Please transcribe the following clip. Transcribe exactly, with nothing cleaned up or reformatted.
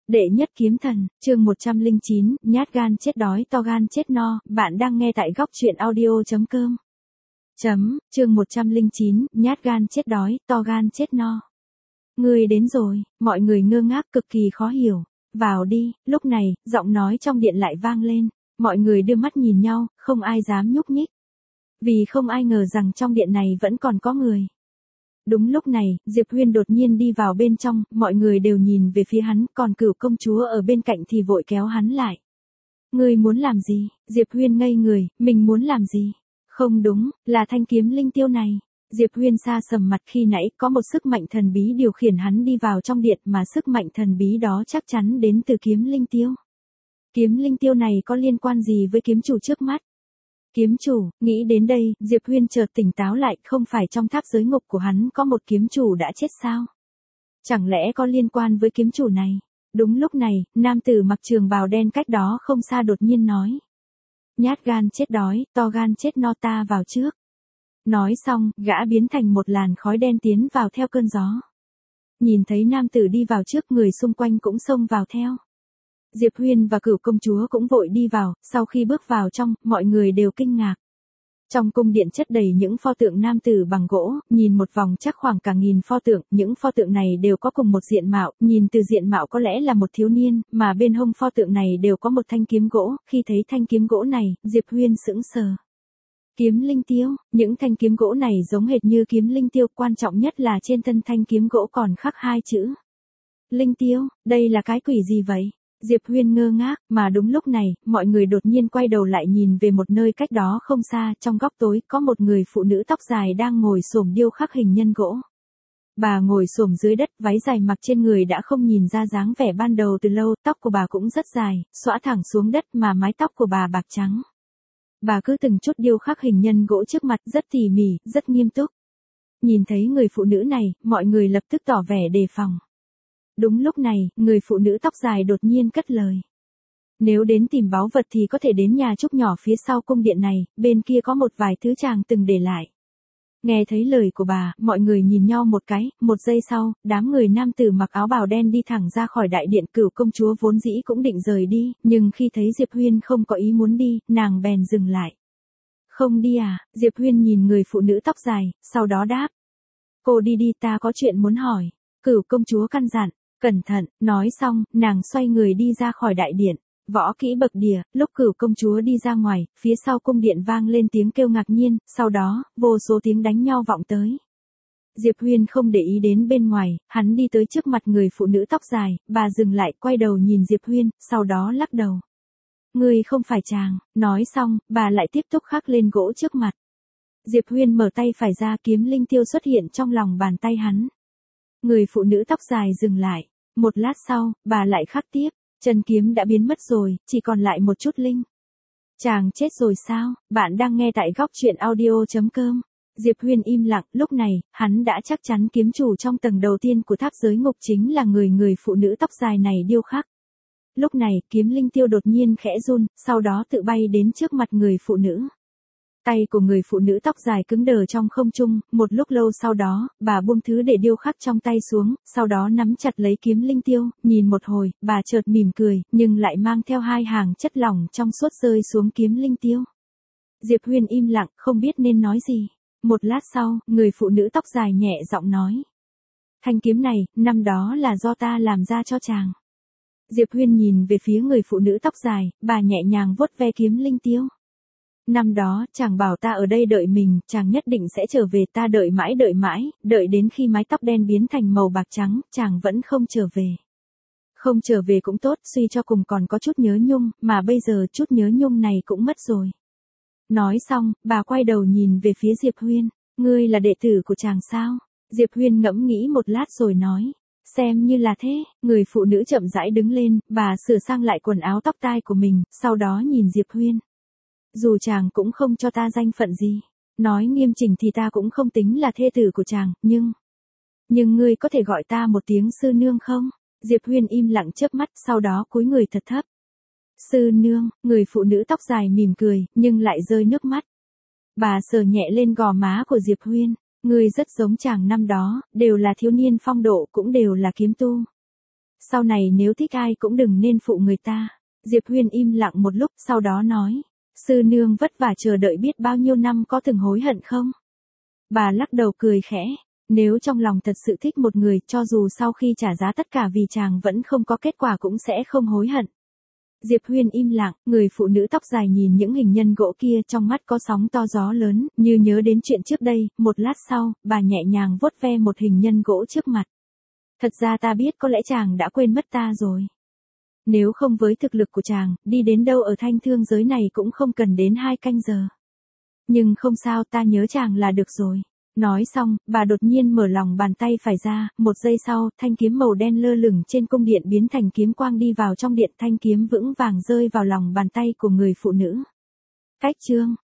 Đệ nhất kiếm thần, chương một trăm lẻ chín, nhát gan chết đói to gan chết no, bạn đang nghe tại góc truyện audio.com. Chấm, chương một trăm lẻ chín, nhát gan chết đói, to gan chết no. Người đến rồi, mọi người ngơ ngác cực kỳ khó hiểu. Vào đi, lúc này, giọng nói trong điện lại vang lên. Mọi người đưa mắt nhìn nhau, không ai dám nhúc nhích. Vì không ai ngờ rằng trong điện này vẫn còn có người. Đúng lúc này, Diệp Huyên đột nhiên đi vào bên trong, mọi người đều nhìn về phía hắn, còn Cửu công chúa ở bên cạnh thì vội kéo hắn lại. Ngươi muốn làm gì? Diệp Huyên ngây người, mình muốn làm gì? Không đúng, là thanh kiếm linh tiêu này. Diệp Huyên sa sầm mặt khi nãy có một sức mạnh thần bí điều khiển hắn đi vào trong điện mà sức mạnh thần bí đó chắc chắn đến từ kiếm linh tiêu. Kiếm linh tiêu này có liên quan gì với kiếm chủ trước mắt? Kiếm chủ, nghĩ đến đây, Diệp Huyên chợt tỉnh táo lại, không phải trong tháp giới ngục của hắn có một kiếm chủ đã chết sao? Chẳng lẽ có liên quan với kiếm chủ này? Đúng lúc này, nam tử mặc trường bào đen cách đó không xa đột nhiên nói. Nhát gan chết đói, to gan chết no, ta vào trước. Nói xong, gã biến thành một làn khói đen tiến vào theo cơn gió. Nhìn thấy nam tử đi vào trước, người xung quanh cũng xông vào theo. Diệp Huyên và Cửu công chúa cũng vội đi vào, sau khi bước vào trong, mọi người đều kinh ngạc. Trong cung điện chất đầy những pho tượng nam tử bằng gỗ, nhìn một vòng chắc khoảng cả nghìn pho tượng, những pho tượng này đều có cùng một diện mạo, nhìn từ diện mạo có lẽ là một thiếu niên, mà bên hông pho tượng này đều có một thanh kiếm gỗ, khi thấy thanh kiếm gỗ này, Diệp Huyên sững sờ. Kiếm linh tiêu, những thanh kiếm gỗ này giống hệt như kiếm linh tiêu, quan trọng nhất là trên thân thanh kiếm gỗ còn khắc hai chữ. Linh tiêu, đây là cái quỷ gì vậy? Diệp Huyên ngơ ngác, mà đúng lúc này, mọi người đột nhiên quay đầu lại nhìn về một nơi cách đó không xa, trong góc tối, có một người phụ nữ tóc dài đang ngồi xổm điêu khắc hình nhân gỗ. Bà ngồi xổm dưới đất, váy dài mặc trên người đã không nhìn ra dáng vẻ ban đầu từ lâu, tóc của bà cũng rất dài, xõa thẳng xuống đất mà mái tóc của bà bạc trắng. Bà cứ từng chút điêu khắc hình nhân gỗ trước mặt, rất tỉ mỉ, rất nghiêm túc. Nhìn thấy người phụ nữ này, mọi người lập tức tỏ vẻ đề phòng. Đúng lúc này, người phụ nữ tóc dài đột nhiên cất lời. Nếu đến tìm báu vật thì có thể đến nhà trúc nhỏ phía sau cung điện này, bên kia có một vài thứ chàng từng để lại. Nghe thấy lời của bà, mọi người nhìn nhau một cái, một giây sau, đám người nam tử mặc áo bào đen đi thẳng ra khỏi đại điện. Cửu công chúa vốn dĩ cũng định rời đi, nhưng khi thấy Diệp Huyên không có ý muốn đi, nàng bèn dừng lại. Không đi à? Diệp Huyên nhìn người phụ nữ tóc dài, sau đó đáp. Cô đi đi, ta có chuyện muốn hỏi. Cửu công chúa căn dặn. Cẩn thận, nói xong, nàng xoay người đi ra khỏi đại điện. Võ kỹ bậc địa, lúc Cửu công chúa đi ra ngoài, phía sau cung điện vang lên tiếng kêu ngạc nhiên, sau đó, vô số tiếng đánh nhau vọng tới. Diệp Huyên không để ý đến bên ngoài, hắn đi tới trước mặt người phụ nữ tóc dài, bà dừng lại, quay đầu nhìn Diệp Huyên, sau đó lắc đầu. Ngươi không phải chàng, nói xong, bà lại tiếp tục khắc lên gỗ trước mặt. Diệp Huyên mở tay phải ra, kiếm linh tiêu xuất hiện trong lòng bàn tay hắn. Người phụ nữ tóc dài dừng lại. Một lát sau, bà lại khắc tiếp. Chân kiếm đã biến mất rồi, chỉ còn lại một chút linh. Chàng chết rồi sao? Bạn đang nghe tại góc truyện audio.com. Diệp Huyên im lặng, lúc này, hắn đã chắc chắn kiếm chủ trong tầng đầu tiên của tháp giới ngục chính là người người phụ nữ tóc dài này điêu khắc. Lúc này, kiếm linh tiêu đột nhiên khẽ run, sau đó tự bay đến trước mặt người phụ nữ. Tay của người phụ nữ tóc dài cứng đờ trong không trung, một lúc lâu sau đó, bà buông thứ để điêu khắc trong tay xuống, sau đó nắm chặt lấy kiếm linh tiêu, nhìn một hồi, bà chợt mỉm cười, nhưng lại mang theo hai hàng chất lỏng trong suốt rơi xuống kiếm linh tiêu. Diệp Huyên im lặng, không biết nên nói gì. Một lát sau, người phụ nữ tóc dài nhẹ giọng nói. Thanh kiếm này, năm đó là do ta làm ra cho chàng. Diệp Huyên nhìn về phía người phụ nữ tóc dài, bà nhẹ nhàng vuốt ve kiếm linh tiêu. Năm đó, chàng bảo ta ở đây đợi mình, chàng nhất định sẽ trở về, ta đợi mãi đợi mãi, đợi đến khi mái tóc đen biến thành màu bạc trắng, chàng vẫn không trở về. Không trở về cũng tốt, suy cho cùng còn có chút nhớ nhung, mà bây giờ chút nhớ nhung này cũng mất rồi. Nói xong, bà quay đầu nhìn về phía Diệp Huyên, ngươi là đệ tử của chàng sao? Diệp Huyên ngẫm nghĩ một lát rồi nói, xem như là thế. Người phụ nữ chậm rãi đứng lên, bà sửa sang lại quần áo tóc tai của mình, sau đó nhìn Diệp Huyên. Dù chàng cũng không cho ta danh phận gì, nói nghiêm chỉnh thì ta cũng không tính là thê tử của chàng, nhưng... Nhưng ngươi có thể gọi ta một tiếng sư nương không? Diệp Huyên im lặng chớp mắt, sau đó cúi người thật thấp. Sư nương, người phụ nữ tóc dài mỉm cười, nhưng lại rơi nước mắt. Bà sờ nhẹ lên gò má của Diệp Huyên, ngươi rất giống chàng năm đó, đều là thiếu niên phong độ, cũng đều là kiếm tu. Sau này nếu thích ai cũng đừng nên phụ người ta. Diệp Huyên im lặng một lúc sau đó nói. Sư nương vất vả chờ đợi biết bao nhiêu năm có từng hối hận không? Bà lắc đầu cười khẽ. Nếu trong lòng thật sự thích một người cho dù sau khi trả giá tất cả vì chàng vẫn không có kết quả cũng sẽ không hối hận. Diệp Huyên im lặng, người phụ nữ tóc dài nhìn những hình nhân gỗ kia trong mắt có sóng to gió lớn, như nhớ đến chuyện trước đây, một lát sau, bà nhẹ nhàng vuốt ve một hình nhân gỗ trước mặt. Thật ra ta biết có lẽ chàng đã quên mất ta rồi. Nếu không với thực lực của chàng, đi đến đâu ở thanh thương giới này cũng không cần đến hai canh giờ. Nhưng không sao, ta nhớ chàng là được rồi. Nói xong, bà đột nhiên mở lòng bàn tay phải ra, một giây sau, thanh kiếm màu đen lơ lửng trên cung điện biến thành kiếm quang đi vào trong điện, thanh kiếm vững vàng rơi vào lòng bàn tay của người phụ nữ. Cách chương